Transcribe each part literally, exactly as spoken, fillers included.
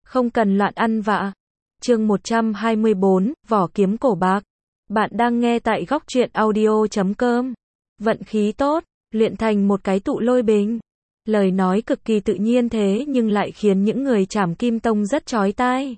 Không cần loạn ăn vạ. Chương một trăm hai mươi bốn, Vỏ kiếm cổ bạc. Bạn đang nghe tại góc truyện audio chấm com. Vận khí tốt, luyện thành một cái tụ lôi bình. Lời nói cực kỳ tự nhiên thế nhưng lại khiến những người Trảm Kim Tông rất chói tai.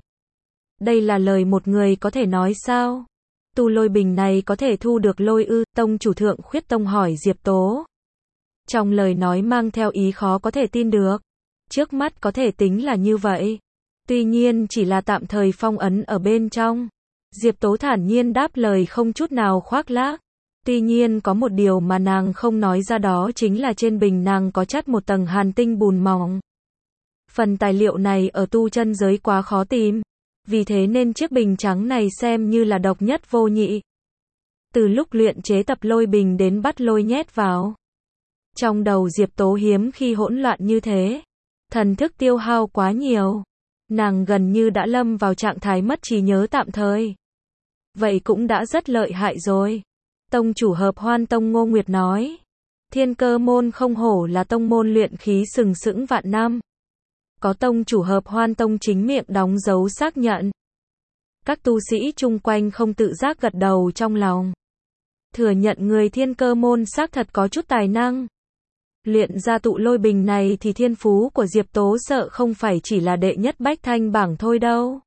Đây là lời một người có thể nói sao? Tụ lôi bình này có thể thu được lôi ư? Tông chủ Thượng Khuyết Tông hỏi Diệp Tố. Trong lời nói mang theo ý khó có thể tin được. Trước mắt có thể tính là như vậy. Tuy nhiên chỉ là tạm thời phong ấn ở bên trong. Diệp Tố thản nhiên đáp lời không chút nào khoác lác. Tuy nhiên có một điều mà nàng không nói ra, đó chính là trên bình nàng có chắt một tầng hàn tinh bùn mỏng. Phần tài liệu này ở tu chân giới quá khó tìm. Vì thế nên chiếc bình trắng này xem như là độc nhất vô nhị. Từ lúc luyện chế tập lôi bình đến bắt lôi nhét vào. Trong đầu Diệp Tố hiếm khi hỗn loạn như thế. Thần thức tiêu hao quá nhiều. Nàng gần như đã lâm vào trạng thái mất trí nhớ tạm thời. Vậy cũng đã rất lợi hại rồi. Tông chủ Hợp Hoan Tông Ngô Nguyệt nói. Thiên Cơ môn không hổ là tông môn luyện khí sừng sững vạn năm. Có tông chủ Hợp Hoan Tông chính miệng đóng dấu xác nhận. Các tu sĩ chung quanh không tự giác gật đầu trong lòng. Thừa nhận người Thiên Cơ môn xác thật có chút tài năng. Luyện ra tụ lôi bình này thì thiên phú của Diệp Tố sợ không phải chỉ là đệ nhất bách thanh bảng thôi đâu.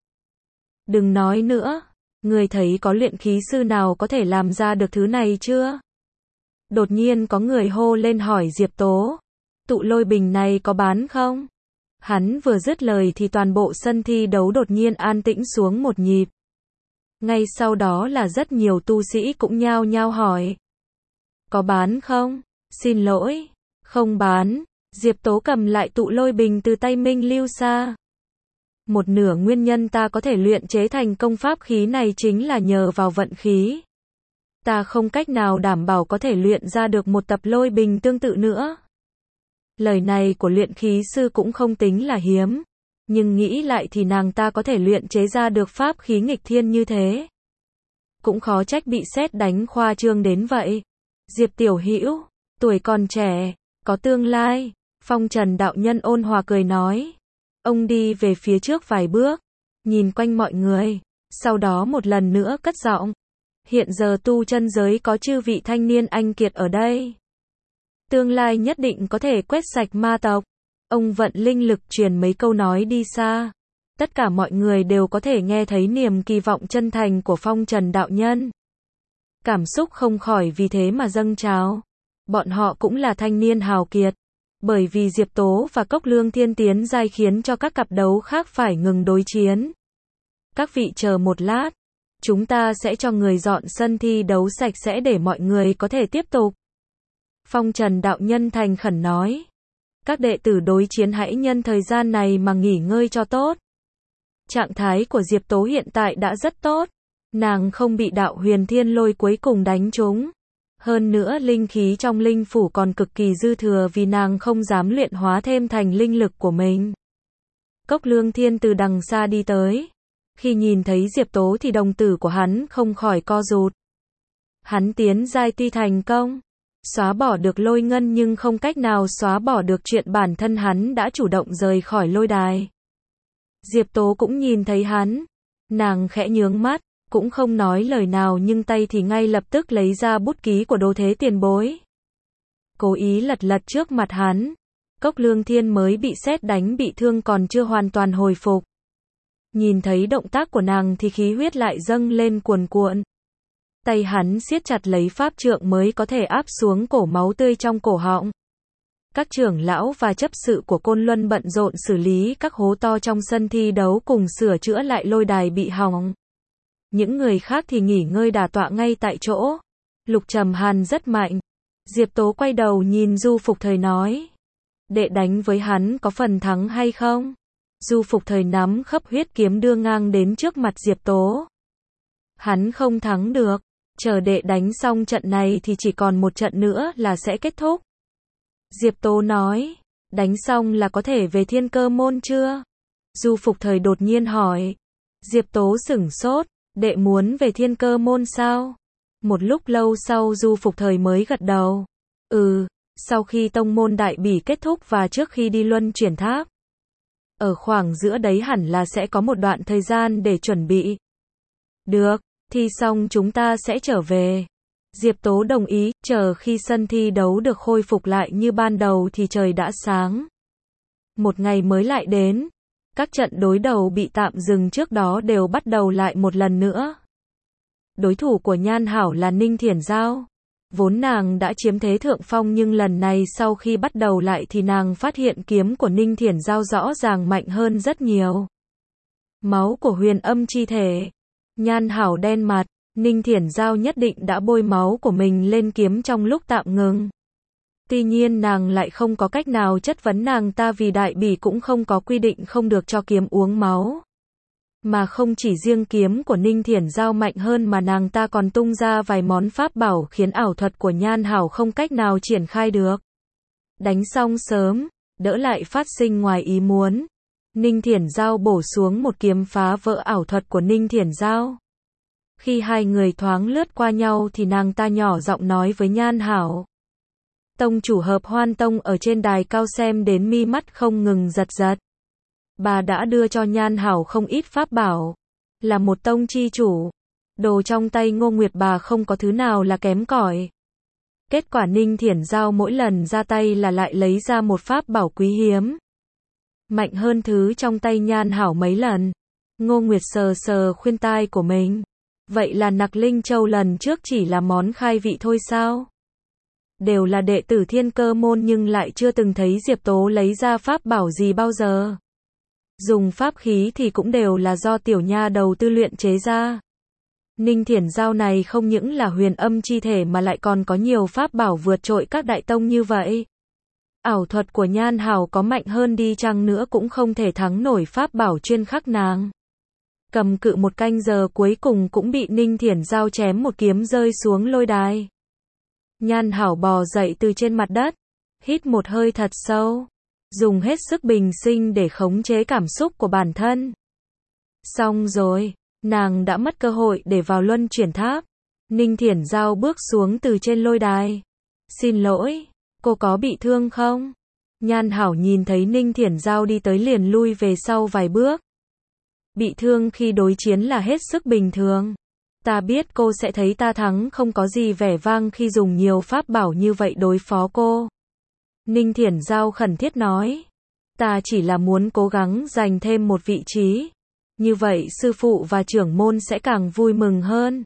Đừng nói nữa, người thấy có luyện khí sư nào có thể làm ra được thứ này chưa? Đột nhiên có người hô lên hỏi Diệp Tố. Tụ lôi bình này có bán không? Hắn vừa dứt lời thì toàn bộ sân thi đấu đột nhiên an tĩnh xuống một nhịp. Ngay sau đó là rất nhiều tu sĩ cũng nhao nhao hỏi. Có bán không? Xin lỗi. Không bán. Diệp Tố cầm lại tụ lôi bình từ tay Minh Lưu Sa. Một nửa nguyên nhân ta có thể luyện chế thành công pháp khí này chính là nhờ vào vận khí. Ta không cách nào đảm bảo có thể luyện ra được một tập lôi bình tương tự nữa. Lời này của luyện khí sư cũng không tính là hiếm. Nhưng nghĩ lại thì nàng ta có thể luyện chế ra được pháp khí nghịch thiên như thế. Cũng khó trách bị sét đánh khoa trương đến vậy. Diệp tiểu hữu, tuổi còn trẻ, có tương lai. Phong Trần đạo nhân ôn hòa cười nói. Ông đi về phía trước vài bước, nhìn quanh mọi người, sau đó một lần nữa cất giọng. Hiện giờ tu chân giới có chư vị thanh niên anh kiệt ở đây. Tương lai nhất định có thể quét sạch ma tộc. Ông vận linh lực truyền mấy câu nói đi xa. Tất cả mọi người đều có thể nghe thấy niềm kỳ vọng chân thành của Phong Trần đạo nhân. Cảm xúc không khỏi vì thế mà dâng trào. Bọn họ cũng là thanh niên hào kiệt. Bởi vì Diệp Tố và Cốc Lương Thiên tiến giai khiến cho các cặp đấu khác phải ngừng đối chiến. Các vị chờ một lát. Chúng ta sẽ cho người dọn sân thi đấu sạch sẽ để mọi người có thể tiếp tục. Phong Trần đạo nhân thành khẩn nói. Các đệ tử đối chiến hãy nhân thời gian này mà nghỉ ngơi cho tốt. Trạng thái của Diệp Tố hiện tại đã rất tốt. Nàng không bị đạo huyền thiên lôi cuối cùng đánh trúng. Hơn nữa linh khí trong linh phủ còn cực kỳ dư thừa vì nàng không dám luyện hóa thêm thành linh lực của mình. Cốc Lương Thiên từ đằng xa đi tới. Khi nhìn thấy Diệp Tố thì đồng tử của hắn không khỏi co rụt. Hắn tiến giai tuy thành công, xóa bỏ được lôi ngân nhưng không cách nào xóa bỏ được chuyện bản thân hắn đã chủ động rời khỏi lôi đài. Diệp Tố cũng nhìn thấy hắn. Nàng khẽ nhướng mắt. Cũng không nói lời nào nhưng tay thì ngay lập tức lấy ra bút ký của Đô Thế Tiền Bối. Cố ý lật lật trước mặt hắn. Cốc Lương Thiên mới bị sét đánh bị thương còn chưa hoàn toàn hồi phục. Nhìn thấy động tác của nàng thì khí huyết lại dâng lên cuồn cuộn. Tay hắn siết chặt lấy pháp trượng mới có thể áp xuống cổ máu tươi trong cổ họng. Các trưởng lão và chấp sự của Côn Luân bận rộn xử lý các hố to trong sân thi đấu cùng sửa chữa lại lôi đài bị hỏng. Những người khác thì nghỉ ngơi đả tọa ngay tại chỗ. Lục Trầm Hàn rất mạnh. Diệp Tố quay đầu nhìn Du Phục Thời nói. Đệ đánh với hắn có phần thắng hay không? Du Phục Thời nắm khấp huyết kiếm đưa ngang đến trước mặt Diệp Tố. Hắn không thắng được. Chờ đệ đánh xong trận này thì chỉ còn một trận nữa là sẽ kết thúc. Diệp Tố nói. Đánh xong là có thể về Thiên Cơ môn chưa? Du Phục Thời đột nhiên hỏi. Diệp Tố sửng sốt. Đệ muốn về Thiên Cơ môn sao? Một lúc lâu sau Du Phục Thời mới gật đầu. Ừ, sau khi tông môn đại bỉ kết thúc và trước khi đi luân chuyển tháp. Ở khoảng giữa đấy hẳn là sẽ có một đoạn thời gian để chuẩn bị. Được, thi xong chúng ta sẽ trở về. Diệp Tố đồng ý, chờ khi sân thi đấu được khôi phục lại như ban đầu thì trời đã sáng. Một ngày mới lại đến. Các trận đối đầu bị tạm dừng trước đó đều bắt đầu lại một lần nữa. Đối thủ của Nhan Hảo là Ninh Thiển Giao. Vốn nàng đã chiếm thế thượng phong nhưng lần này sau khi bắt đầu lại thì nàng phát hiện kiếm của Ninh Thiển Giao rõ ràng mạnh hơn rất nhiều. Máu của huyền âm chi thể. Nhan Hảo đen mặt, Ninh Thiển Giao nhất định đã bôi máu của mình lên kiếm trong lúc tạm ngừng. Tuy nhiên nàng lại không có cách nào chất vấn nàng ta vì đại bỉ cũng không có quy định không được cho kiếm uống máu. Mà không chỉ riêng kiếm của Ninh Thiển Giao mạnh hơn mà nàng ta còn tung ra vài món pháp bảo khiến ảo thuật của Nhan Hảo không cách nào triển khai được. Đánh xong sớm, đỡ lại phát sinh ngoài ý muốn. Ninh Thiển Giao bổ xuống một kiếm phá vỡ ảo thuật của Ninh Thiển Giao. Khi hai người thoáng lướt qua nhau thì nàng ta nhỏ giọng nói với Nhan Hảo. Tông chủ Hợp Hoan Tông ở trên đài cao xem đến mi mắt không ngừng giật giật. Bà đã đưa cho Nhan Hảo không ít pháp bảo. Là một tông chi chủ. Đồ trong tay Ngô Nguyệt bà không có thứ nào là kém cỏi. Kết quả Ninh Thiển Giao mỗi lần ra tay là lại lấy ra một pháp bảo quý hiếm. Mạnh hơn thứ trong tay Nhan Hảo mấy lần. Ngô Nguyệt sờ sờ khuyên tai của mình. Vậy là Nặc Linh Châu lần trước chỉ là món khai vị thôi sao? Đều là đệ tử Thiên Cơ môn nhưng lại chưa từng thấy Diệp Tố lấy ra pháp bảo gì bao giờ. Dùng pháp khí thì cũng đều là do tiểu nha đầu tư luyện chế ra. Ninh Thiển Giao này không những là huyền âm chi thể mà lại còn có nhiều pháp bảo vượt trội các đại tông như vậy. Ảo thuật của Nhan Hảo có mạnh hơn đi chăng nữa cũng không thể thắng nổi pháp bảo chuyên khắc nàng. Cầm cự một canh giờ cuối cùng cũng bị Ninh Thiển Giao chém một kiếm rơi xuống lôi đài. Nhan Hảo bò dậy từ trên mặt đất, hít một hơi thật sâu, dùng hết sức bình sinh để khống chế cảm xúc của bản thân. Xong rồi, nàng đã mất cơ hội để vào luân chuyển tháp. Ninh Thiển Giao bước xuống từ trên lôi đài. Xin lỗi, cô có bị thương không? Nhan Hảo nhìn thấy Ninh Thiển Giao đi tới liền lui về sau vài bước. Bị thương khi đối chiến là hết sức bình thường. Ta biết cô sẽ thấy ta thắng không có gì vẻ vang khi dùng nhiều pháp bảo như vậy đối phó cô. Ninh Thiển Giao khẩn thiết nói. Ta chỉ là muốn cố gắng giành thêm một vị trí. Như vậy sư phụ và trưởng môn sẽ càng vui mừng hơn.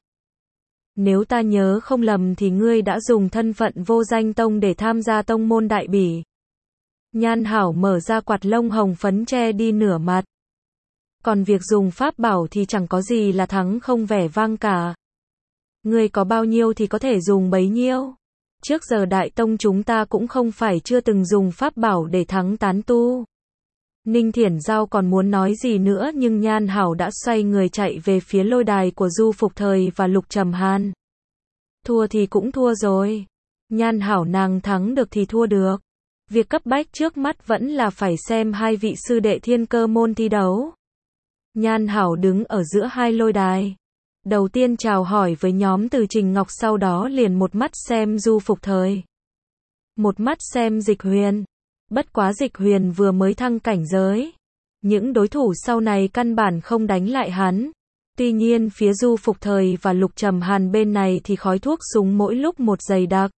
Nếu ta nhớ không lầm thì ngươi đã dùng thân phận vô danh tông để tham gia tông môn đại bỉ. Nhan Hảo mở ra quạt lông hồng phấn che đi nửa mặt. Còn việc dùng pháp bảo thì chẳng có gì là thắng không vẻ vang cả. Ngươi có bao nhiêu thì có thể dùng bấy nhiêu. Trước giờ đại tông chúng ta cũng không phải chưa từng dùng pháp bảo để thắng tán tu. Ninh Thiển Giao còn muốn nói gì nữa nhưng Nhan Hảo đã xoay người chạy về phía lôi đài của Du Phục Thời và Lục Trầm Hàn. Thua thì cũng thua rồi. Nhan Hảo nàng thắng được thì thua được. Việc cấp bách trước mắt vẫn là phải xem hai vị sư đệ Thiên Cơ môn thi đấu. Nhan Hảo đứng ở giữa hai lôi đài. Đầu tiên chào hỏi với nhóm Từ Trình Ngọc sau đó liền một mắt xem Du Phục Thời. Một mắt xem Dịch Huyền. Bất quá Dịch Huyền vừa mới thăng cảnh giới. Những đối thủ sau này căn bản không đánh lại hắn. Tuy nhiên phía Du Phục Thời và Lục Trầm Hàn bên này thì khói thuốc súng mỗi lúc một dày đặc.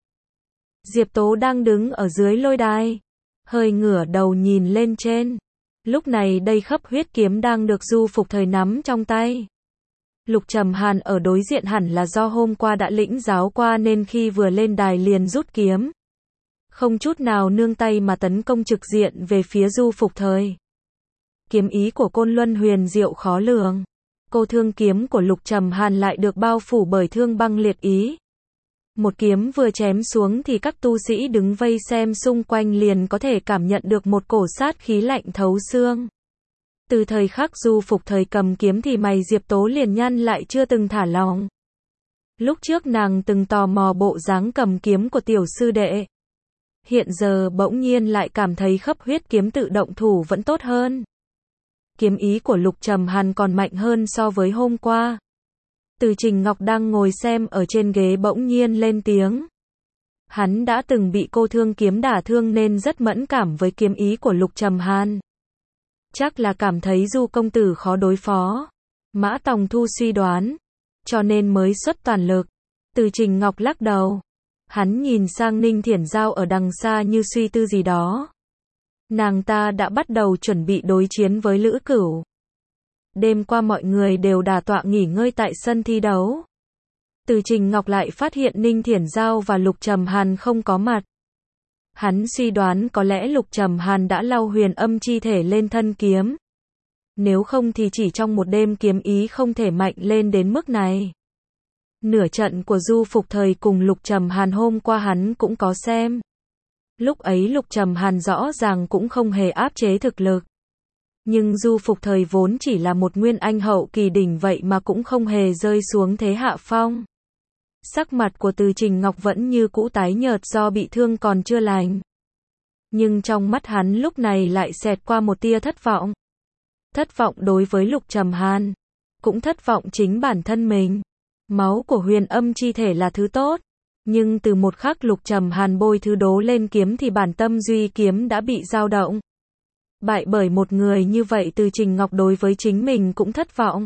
Diệp Tố đang đứng ở dưới lôi đài. Hơi ngửa đầu nhìn lên trên. Lúc này đây khắp huyết kiếm đang được Du Phục Thời nắm trong tay. Lục Trầm Hàn ở đối diện hẳn là do hôm qua đã lĩnh giáo qua nên khi vừa lên đài liền rút kiếm. Không chút nào nương tay mà tấn công trực diện về phía Du Phục Thời. Kiếm ý của Côn Luân huyền diệu khó lường. Cô thương kiếm của Lục Trầm Hàn lại được bao phủ bởi thương băng liệt ý. Một kiếm vừa chém xuống thì các tu sĩ đứng vây xem xung quanh liền có thể cảm nhận được một cổ sát khí lạnh thấu xương. Từ thời khắc Du Phục Thời cầm kiếm thì mày Diệp Tố liền nhăn lại chưa từng thả lỏng. Lúc trước nàng từng tò mò bộ dáng cầm kiếm của tiểu sư đệ. Hiện giờ bỗng nhiên lại cảm thấy khắp huyết kiếm tự động thủ vẫn tốt hơn. Kiếm ý của Lục Trầm Hàn còn mạnh hơn so với hôm qua. Từ Trình Ngọc đang ngồi xem ở trên ghế bỗng nhiên lên tiếng. Hắn đã từng bị cô thương kiếm đả thương nên rất mẫn cảm với kiếm ý của Lục Trầm Hàn. Chắc là cảm thấy Du công tử khó đối phó. Mã Tòng Thu suy đoán, cho nên mới xuất toàn lực. Từ Trình Ngọc lắc đầu. Hắn nhìn sang Ninh Thiển Giao ở đằng xa như suy tư gì đó. Nàng ta đã bắt đầu chuẩn bị đối chiến với Lữ Cửu. Đêm qua mọi người đều đả tọa nghỉ ngơi tại sân thi đấu. Từ Trình Ngọc lại phát hiện Ninh Thiển Giao và Lục Trầm Hàn không có mặt. Hắn suy đoán có lẽ Lục Trầm Hàn đã lau huyền âm chi thể lên thân kiếm. Nếu không thì chỉ trong một đêm kiếm ý không thể mạnh lên đến mức này. Nửa trận của Du Phục Thời cùng Lục Trầm Hàn hôm qua hắn cũng có xem. Lúc ấy Lục Trầm Hàn rõ ràng cũng không hề áp chế thực lực. Nhưng Du Phục Thời vốn chỉ là một nguyên anh hậu kỳ đỉnh vậy mà cũng không hề rơi xuống thế hạ phong. Sắc mặt của Từ Trình Ngọc vẫn như cũ tái nhợt do bị thương còn chưa lành. Nhưng trong mắt hắn lúc này lại xẹt qua một tia thất vọng. Thất vọng đối với Lục Trầm Hàn. Cũng thất vọng chính bản thân mình. Máu của huyền âm chi thể là thứ tốt. Nhưng từ một khắc Lục Trầm Hàn bôi thứ đố lên kiếm thì bản tâm duy kiếm đã bị dao động. Bại bởi một người như vậy Từ Trình Ngọc đối với chính mình cũng thất vọng.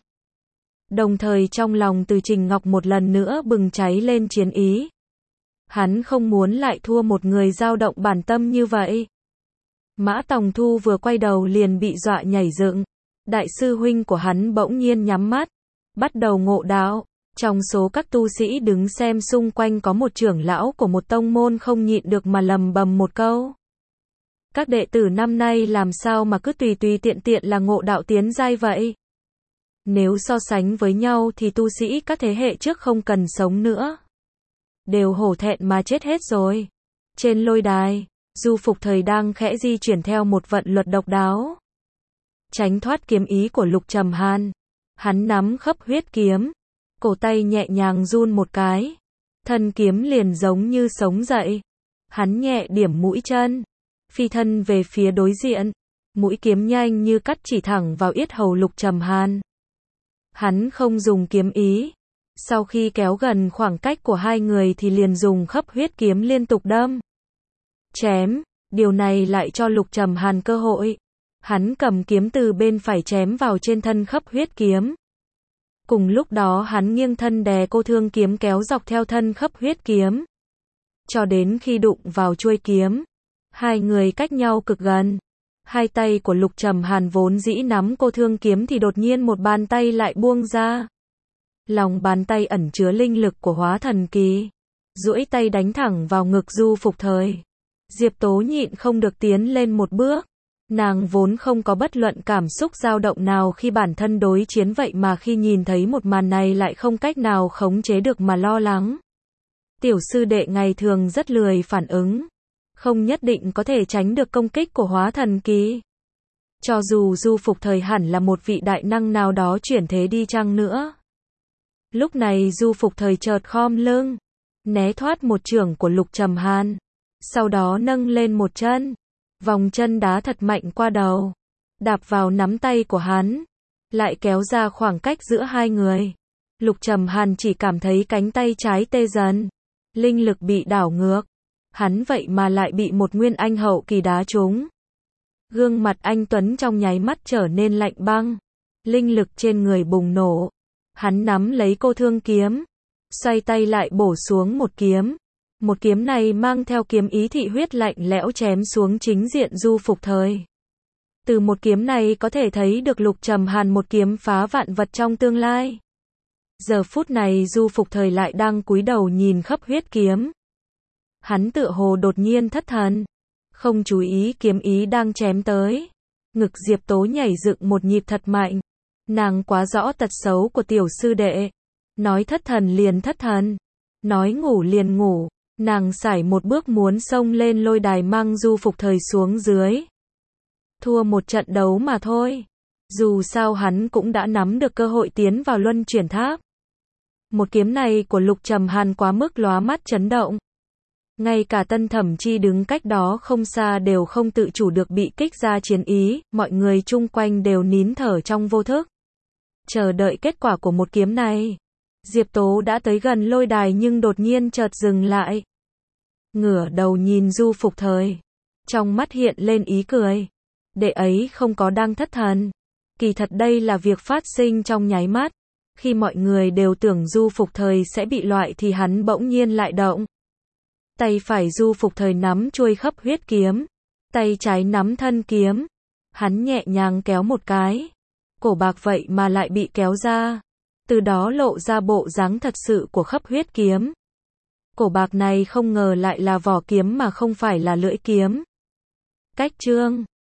Đồng thời trong lòng Từ Trình Ngọc một lần nữa bừng cháy lên chiến ý. Hắn không muốn lại thua một người dao động bản tâm như vậy. Mã Tòng Thu vừa quay đầu liền bị dọa nhảy dựng. Đại sư huynh của hắn bỗng nhiên nhắm mắt, bắt đầu ngộ đạo. Trong số các tu sĩ đứng xem xung quanh có một trưởng lão của một tông môn không nhịn được mà lầm bầm một câu. Các đệ tử năm nay làm sao mà cứ tùy tùy tiện tiện là ngộ đạo tiến giai vậy? Nếu so sánh với nhau thì tu sĩ các thế hệ trước không cần sống nữa. Đều hổ thẹn mà chết hết rồi. Trên lôi đài, Du Phục Thời đang khẽ di chuyển theo một vận luật độc đáo. Tránh thoát kiếm ý của Lục Trầm Hàn. Hắn nắm khấp huyết kiếm. Cổ tay nhẹ nhàng run một cái. Thân kiếm liền giống như sống dậy. Hắn nhẹ điểm mũi chân. Phi thân về phía đối diện. Mũi kiếm nhanh như cắt chỉ thẳng vào yết hầu Lục Trầm Hàn. Hắn không dùng kiếm ý. Sau khi kéo gần khoảng cách của hai người thì liền dùng khấp huyết kiếm liên tục đâm. Chém. Điều này lại cho Lục Trầm Hàn cơ hội. Hắn cầm kiếm từ bên phải chém vào trên thân khấp huyết kiếm. Cùng lúc đó hắn nghiêng thân đè cô thương kiếm kéo dọc theo thân khấp huyết kiếm. Cho đến khi đụng vào chuôi kiếm. Hai người cách nhau cực gần. Hai tay của Lục Trầm Hàn vốn dĩ nắm cô thương kiếm thì đột nhiên một bàn tay lại buông ra. Lòng bàn tay ẩn chứa linh lực của hóa thần kỳ. Duỗi tay đánh thẳng vào ngực Du Phục Thời. Diệp Tố nhịn không được tiến lên một bước. Nàng vốn không có bất luận cảm xúc dao động nào khi bản thân đối chiến vậy mà khi nhìn thấy một màn này lại không cách nào khống chế được mà lo lắng. Tiểu sư đệ ngày thường rất lười phản ứng. Không nhất định có thể tránh được công kích của hóa thần kỳ. Cho dù Du Phục Thời hẳn là một vị đại năng nào đó chuyển thế đi chăng nữa. Lúc này Du Phục Thời chợt khom lưng. Né thoát một chưởng của Lục Trầm Hàn. Sau đó nâng lên một chân. Vòng chân đá thật mạnh qua đầu. Đạp vào nắm tay của hắn. Lại kéo ra khoảng cách giữa hai người. Lục Trầm Hàn chỉ cảm thấy cánh tay trái tê dần. Linh lực bị đảo ngược. Hắn vậy mà lại bị một nguyên anh hậu kỳ đá trúng. Gương mặt anh Tuấn trong nháy mắt trở nên lạnh băng. Linh lực trên người bùng nổ. Hắn nắm lấy cô thương kiếm. Xoay tay lại bổ xuống một kiếm. Một kiếm này mang theo kiếm ý thị huyết lạnh lẽo chém xuống chính diện Du Phục Thời. Từ một kiếm này có thể thấy được Lục Trầm Hàn một kiếm phá vạn vật trong tương lai. Giờ phút này Du Phục Thời lại đang cúi đầu nhìn khấp huyết kiếm. Hắn tựa hồ đột nhiên thất thần. Không chú ý kiếm ý đang chém tới. Ngực Diệp Tố nhảy dựng một nhịp thật mạnh. Nàng quá rõ tật xấu của tiểu sư đệ. Nói thất thần liền thất thần. Nói ngủ liền ngủ. Nàng sải một bước muốn xông lên lôi đài mang Du Phục Thời xuống dưới. Thua một trận đấu mà thôi. Dù sao hắn cũng đã nắm được cơ hội tiến vào luân chuyển tháp. Một kiếm này của Lục Trầm Hàn quá mức lóa mắt chấn động. Ngay cả Tân Thẩm Chi đứng cách đó không xa đều không tự chủ được bị kích ra chiến ý, mọi người chung quanh đều nín thở trong vô thức. Chờ đợi kết quả của một kiếm này. Diệp Tố đã tới gần lôi đài nhưng đột nhiên chợt dừng lại. Ngửa đầu nhìn Du Phục Thời. Trong mắt hiện lên ý cười. Đệ ấy không có đang thất thần. Kỳ thật đây là việc phát sinh trong nháy mắt. Khi mọi người đều tưởng Du Phục Thời sẽ bị loại thì hắn bỗng nhiên lại động. Tay phải Du Phục Thời nắm chuôi khấp huyết kiếm. Tay trái nắm thân kiếm. Hắn nhẹ nhàng kéo một cái. Cổ bạc vậy mà lại bị kéo ra. Từ đó lộ ra bộ dáng thật sự của khấp huyết kiếm. Cổ bạc này không ngờ lại là vỏ kiếm mà không phải là lưỡi kiếm. Cách chương